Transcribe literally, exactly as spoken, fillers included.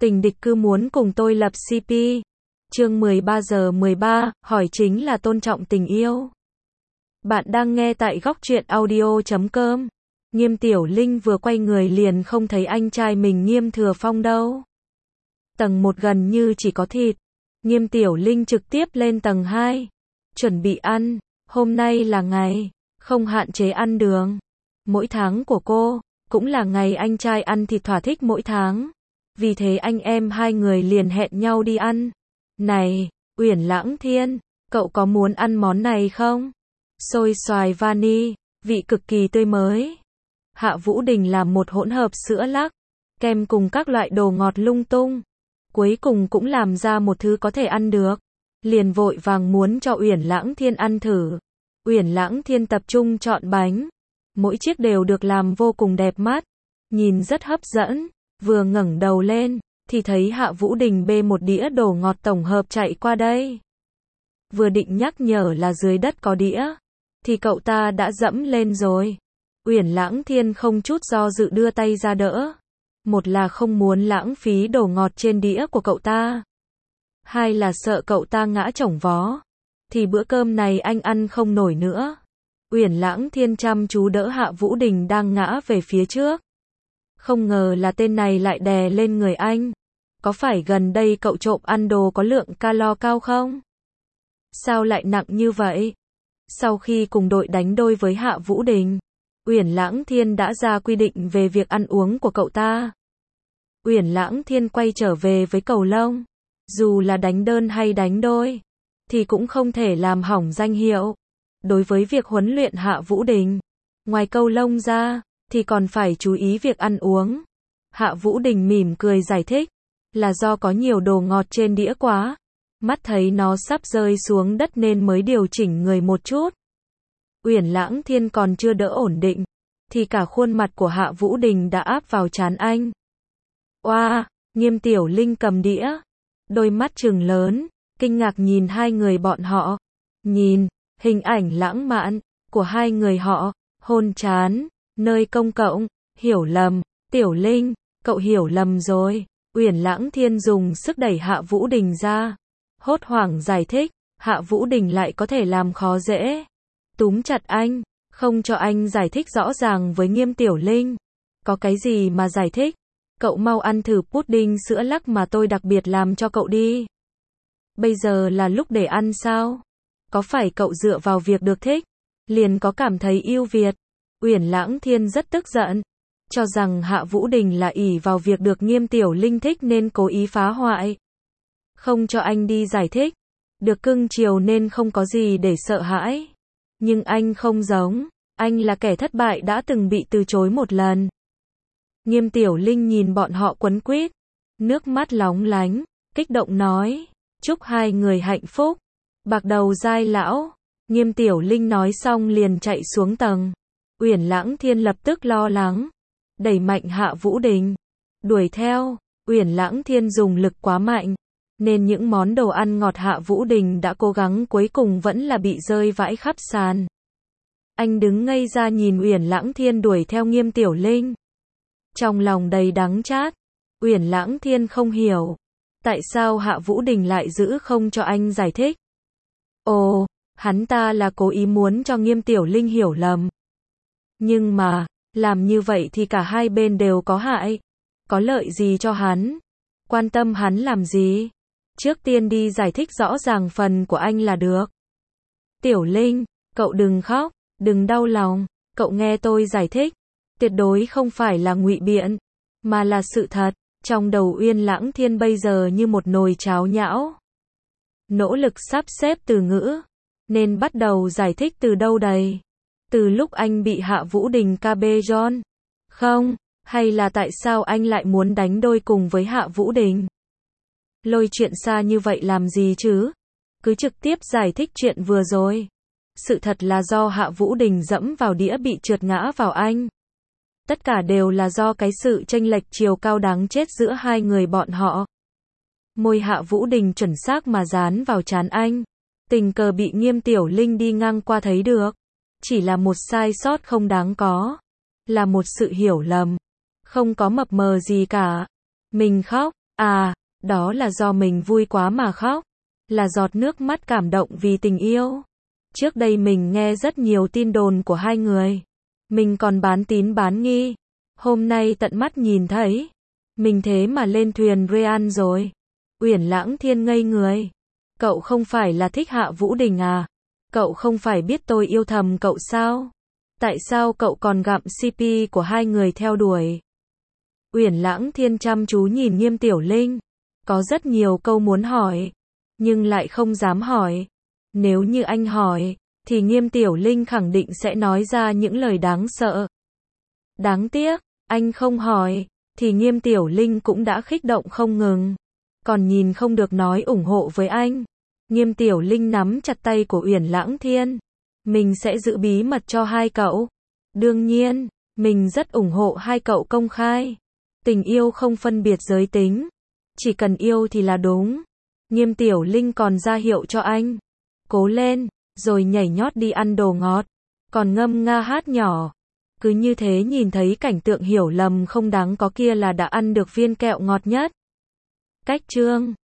Tình địch cứ muốn cùng tôi lập xê pê. Chương mười ba giờ mười ba, hỏi chính là tôn trọng tình yêu. Bạn đang nghe tại góc truyện audio chấm com. Nghiêm Tiểu Linh vừa quay người liền không thấy anh trai mình Nghiêm Thừa Phong đâu. Tầng một gần như chỉ có thịt. Nghiêm Tiểu Linh trực tiếp lên tầng hai. Chuẩn bị ăn. Hôm nay là ngày không hạn chế ăn đường. Mỗi tháng của cô cũng là ngày anh trai ăn thịt thỏa thích mỗi tháng. Vì thế anh em hai người liền hẹn nhau đi ăn. Này, Uyển Lãng Thiên, cậu có muốn ăn món này không? Xôi xoài vani, vị cực kỳ tươi mới. Hạ Vũ Đình làm một hỗn hợp sữa lắc, kem cùng các loại đồ ngọt lung tung. Cuối cùng cũng làm ra một thứ có thể ăn được. Liền vội vàng muốn cho Uyển Lãng Thiên ăn thử. Uyển Lãng Thiên tập trung chọn bánh. Mỗi chiếc đều được làm vô cùng đẹp mắt. Nhìn rất hấp dẫn. Vừa ngẩng đầu lên, thì thấy Hạ Vũ Đình bê một đĩa đồ ngọt tổng hợp chạy qua đây. Vừa định nhắc nhở là dưới đất có đĩa, thì cậu ta đã dẫm lên rồi. Uyển Lãng Thiên không chút do dự đưa tay ra đỡ. Một là không muốn lãng phí đồ ngọt trên đĩa của cậu ta. Hai là sợ cậu ta ngã chổng vó. Thì bữa cơm này anh ăn không nổi nữa. Uyển Lãng Thiên chăm chú đỡ Hạ Vũ Đình đang ngã về phía trước. Không ngờ là tên này lại đè lên người anh. Có phải gần đây cậu trộm ăn đồ có lượng calo cao không? Sao lại nặng như vậy? Sau khi cùng đội đánh đôi với Hạ Vũ Đình, Uyển Lãng Thiên đã ra quy định về việc ăn uống của cậu ta. Uyển Lãng Thiên quay trở về với cầu lông. Dù là đánh đơn hay đánh đôi, thì cũng không thể làm hỏng danh hiệu. Đối với việc huấn luyện Hạ Vũ Đình, ngoài cầu lông ra, thì còn phải chú ý việc ăn uống. Hạ Vũ Đình mỉm cười giải thích, là do có nhiều đồ ngọt trên đĩa quá. Mắt thấy nó sắp rơi xuống đất nên mới điều chỉnh người một chút. Uyển Lãng Thiên còn chưa đỡ ổn định, thì cả khuôn mặt của Hạ Vũ Đình đã áp vào trán anh. Oa, Nghiêm Tiểu Linh cầm đĩa, đôi mắt trừng lớn, kinh ngạc nhìn hai người bọn họ. Nhìn, hình ảnh lãng mạn của hai người họ, hôn trán, nơi công cộng, hiểu lầm, Tiểu Linh, cậu hiểu lầm rồi. Uyển Lãng Thiên dùng sức đẩy Hạ Vũ Đình ra, hốt hoảng giải thích, Hạ Vũ Đình lại có thể làm khó dễ. Túm chặt anh, không cho anh giải thích rõ ràng với Nghiêm Tiểu Linh. Có cái gì mà giải thích? Cậu mau ăn thử pudding sữa lắc mà tôi đặc biệt làm cho cậu đi. Bây giờ là lúc để ăn sao? Có phải cậu dựa vào việc được thích, liền có cảm thấy ưu việt? Uyển Lãng Thiên rất tức giận, cho rằng Hạ Vũ Đình là ỷ vào việc được Nghiêm Tiểu Linh thích nên cố ý phá hoại. Không cho anh đi giải thích, được cưng chiều nên không có gì để sợ hãi. Nhưng anh không giống, anh là kẻ thất bại đã từng bị từ chối một lần. Nghiêm Tiểu Linh nhìn bọn họ quấn quýt, nước mắt lóng lánh, kích động nói, chúc hai người hạnh phúc. Bạc đầu dai lão. Nghiêm Tiểu Linh nói xong liền chạy xuống tầng. Uyển Lãng Thiên lập tức lo lắng, đẩy mạnh Hạ Vũ Đình, đuổi theo. Uyển Lãng Thiên dùng lực quá mạnh, nên những món đồ ăn ngọt Hạ Vũ Đình đã cố gắng cuối cùng vẫn là bị rơi vãi khắp sàn. Anh đứng ngây ra nhìn Uyển Lãng Thiên đuổi theo Nghiêm Tiểu Linh, trong lòng đầy đắng chát. Uyển Lãng Thiên không hiểu, tại sao Hạ Vũ Đình lại giữ không cho anh giải thích. Ồ, hắn ta là cố ý muốn cho Nghiêm Tiểu Linh hiểu lầm. Nhưng mà, làm như vậy thì cả hai bên đều có hại. Có lợi gì cho hắn? Quan tâm hắn làm gì? Trước tiên đi giải thích rõ ràng phần của anh là được. Tiểu Linh, cậu đừng khóc, đừng đau lòng, cậu nghe tôi giải thích. Tuyệt đối không phải là ngụy biện, mà là sự thật. Trong đầu Uyển Lãng Thiên bây giờ như một nồi cháo nhão. Nỗ lực sắp xếp từ ngữ, nên bắt đầu giải thích từ đâu đây? Từ lúc anh bị Hạ Vũ Đình ca bê John? Không, hay là tại sao anh lại muốn đánh đôi cùng với Hạ Vũ Đình? Lôi chuyện xa như vậy làm gì chứ? Cứ trực tiếp giải thích chuyện vừa rồi. Sự thật là do Hạ Vũ Đình dẫm vào đĩa bị trượt ngã vào anh. Tất cả đều là do cái sự chênh lệch chiều cao đáng chết giữa hai người bọn họ. Môi Hạ Vũ Đình chuẩn xác mà dán vào trán anh. Tình cờ bị Nghiêm Tiểu Linh đi ngang qua thấy được. Chỉ là một sai sót không đáng có. Là một sự hiểu lầm. Không có mập mờ gì cả. Mình khóc, À, đó là do mình vui quá mà khóc. Là giọt nước mắt cảm động vì tình yêu. Trước đây mình nghe rất nhiều tin đồn của hai người. Mình còn bán tín bán nghi. Hôm nay tận mắt nhìn thấy. Mình thế mà lên thuyền Real rồi. Uyển Lãng Thiên ngây người. Cậu không phải là thích Hạ Vũ Đình à? Cậu không phải biết tôi yêu thầm cậu sao? Tại sao cậu còn gặm xê pê của hai người theo đuổi? Uyển Lãng Thiên chăm chú nhìn Nghiêm Tiểu Linh. Có rất nhiều câu muốn hỏi. Nhưng lại không dám hỏi. Nếu như anh hỏi, thì Nghiêm Tiểu Linh khẳng định sẽ nói ra những lời đáng sợ. Đáng tiếc, anh không hỏi, thì Nghiêm Tiểu Linh cũng đã kích động không ngừng. Còn nhìn không được nói ủng hộ với anh. Nghiêm Tiểu Linh nắm chặt tay của Uyển Lãng Thiên. Mình sẽ giữ bí mật cho hai cậu. Đương nhiên, mình rất ủng hộ hai cậu công khai. Tình yêu không phân biệt giới tính. Chỉ cần yêu thì là đúng. Nghiêm Tiểu Linh còn ra hiệu cho anh. Cố lên, rồi nhảy nhót đi ăn đồ ngọt. Còn ngâm nga hát nhỏ. Cứ như thế nhìn thấy cảnh tượng hiểu lầm không đáng có kia là đã ăn được viên kẹo ngọt nhất. Cách chương